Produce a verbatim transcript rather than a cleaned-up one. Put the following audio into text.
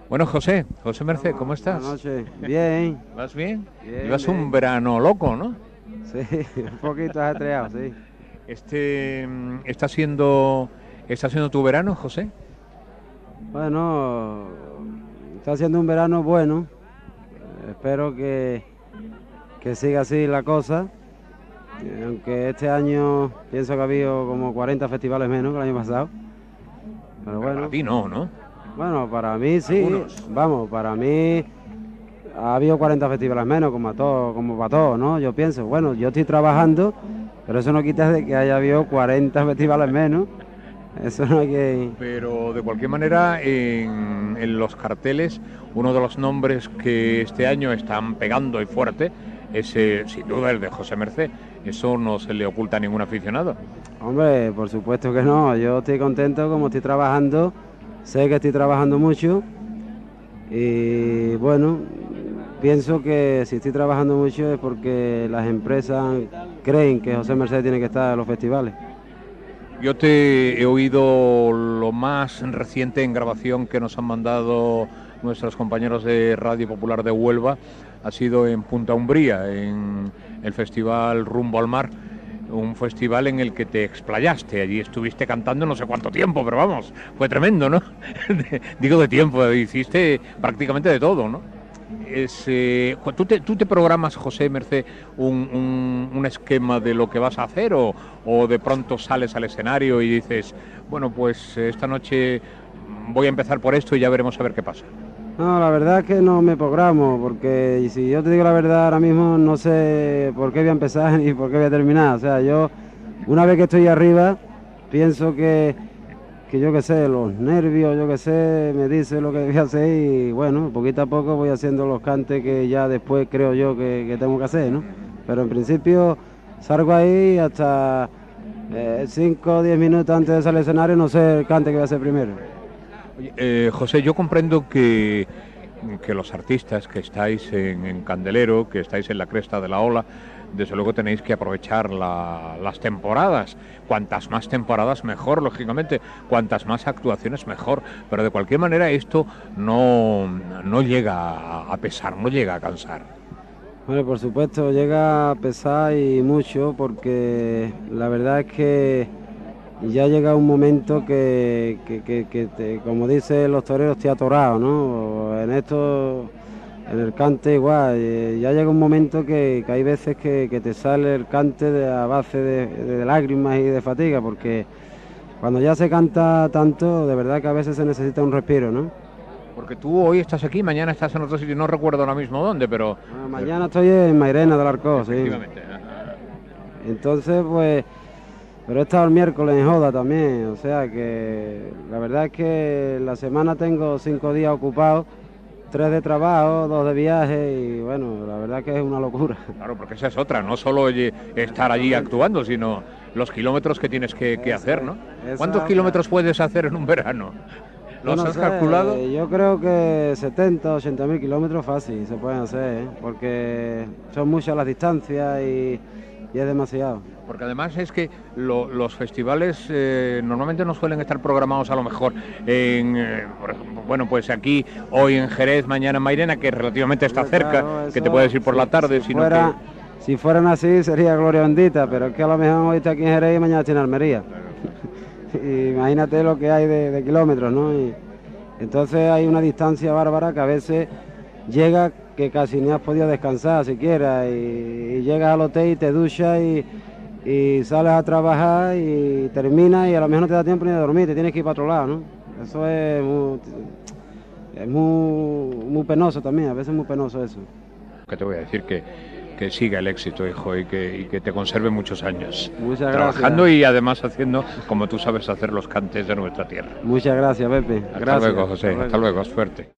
Bueno, José, José Merced, ¿cómo estás? Buenas noches. Bien. ¿Vas bien? Bien, Llevas bien. un verano loco, ¿no? Sí, un poquito ajetreado, sí. Este mm, está siendo está siendo tu verano, José. Bueno, está siendo un verano bueno. Espero que, que siga así la cosa. Eh, Aunque este año pienso que ha habido como cuarenta festivales menos que el año pasado. Pero Pero bueno, a ti no, ¿no? bueno, para mí sí. Algunos. Vamos, para mí ha habido cuarenta festivales menos, como a todos, como para todos, ¿no? Yo pienso, bueno, yo estoy trabajando, pero eso no quita de que haya habido cuarenta festivales menos. Eso no hay que... Pero de cualquier manera, en, en los carteles, uno de los nombres que este año están pegando y fuerte es, eh, sin duda, el de José Merced. Eso no se le oculta a ningún aficionado. Hombre, por supuesto que no. Yo estoy contento como estoy trabajando. Sé que estoy trabajando mucho. Y bueno, pienso que si estoy trabajando mucho es porque las empresas creen que José Merced tiene que estar en los festivales. Yo te he oído lo más reciente en grabación que nos han mandado nuestros compañeros de Radio Popular de Huelva, ha sido en Punta Umbría, en el festival Rumbo al Mar, un festival en el que te explayaste, allí estuviste cantando no sé cuánto tiempo, pero vamos, fue tremendo, ¿no? Digo de tiempo, hiciste prácticamente de todo, ¿no? Es, eh, ¿tú, te, ¿Tú te programas, José Merced, un, un, un esquema de lo que vas a hacer o, o de pronto sales al escenario y dices, bueno, pues esta noche voy a empezar por esto y ya veremos a ver qué pasa? No, la verdad es que no me programo, porque si yo te digo la verdad ahora mismo no sé por qué voy a empezar ni por qué voy a terminar. O sea, yo una vez que estoy arriba pienso que, que yo qué sé, los nervios, yo qué sé, me dice lo que voy a hacer y bueno, poquito a poco voy haciendo los cantes que ya después creo yo que, que tengo que hacer, ¿no? Pero en principio salgo ahí hasta cinco o diez minutos antes de salir al escenario, no sé el cante que voy a hacer primero. Oye, eh, José, yo comprendo que, que los artistas que estáis en, en Candelero, que estáis en la cresta de la ola, desde luego tenéis que aprovechar la, las temporadas. Cuantas más temporadas mejor, lógicamente. Cuantas más actuaciones mejor. Pero de cualquier manera esto no, no llega a pesar, no llega a cansar. Bueno, por supuesto, llega a pesar y mucho porque la verdad es que ya llega un momento que, que, que, que te, como dicen los toreros, te ha atorado, ¿no? En esto, en el cante igual, eh, ya llega un momento que, que hay veces que, que te sale el cante de, a base de, de lágrimas y de fatiga, porque cuando ya se canta tanto, de verdad que a veces se necesita un respiro, ¿no? Porque tú hoy estás aquí, mañana estás en otro sitio, no recuerdo ahora mismo dónde, pero... Bueno, mañana estoy en Mairena del Arcó, sí. Efectivamente. Entonces, pues... Pero he estado el miércoles en Joda también, o sea que la verdad es que la semana tengo cinco días ocupados, tres de trabajo, dos de viaje y bueno, la verdad que es una locura. Claro, porque esa es otra, no solo oye, estar allí actuando, sino los kilómetros que tienes que, que hacer, ¿no? Esa- ¿Cuántos kilómetros puedes hacer en un verano? ¿Los No has sé, calculado? yo creo que setenta, ochenta mil kilómetros fácil se pueden hacer, ¿eh? Porque son muchas las distancias y, y es demasiado. Porque además es que lo- los festivales eh, normalmente no suelen estar programados a lo mejor en, eh, por ejemplo, bueno, pues aquí, hoy en Jerez, mañana en Mairena, que relativamente está cerca, Claro, que eso, te puedes ir por si- la tarde, si sino fuera, que... si fueran así sería gloria bendita, pero es que a lo mejor hoy está aquí en Jerez y mañana está en Almería. Y imagínate lo que hay de, de kilómetros, ¿no? Y entonces hay una distancia bárbara que a veces llega que casi ni has podido descansar siquiera y, y llegas al hotel y te duchas y, y sales a trabajar y terminas y a lo mejor no te da tiempo ni de dormir, te tienes que ir para otro lado, ¿no? Eso es muy, es muy, muy penoso también, a veces es muy penoso eso. Que te voy a decir que, que siga el éxito, hijo, y que, y que te conserve muchos años. Muchas Trabajando gracias. y además haciendo, como tú sabes hacer, los cantes de nuestra tierra. Muchas gracias, Pepe. Hasta Gracias. luego, José. Hasta luego, suerte.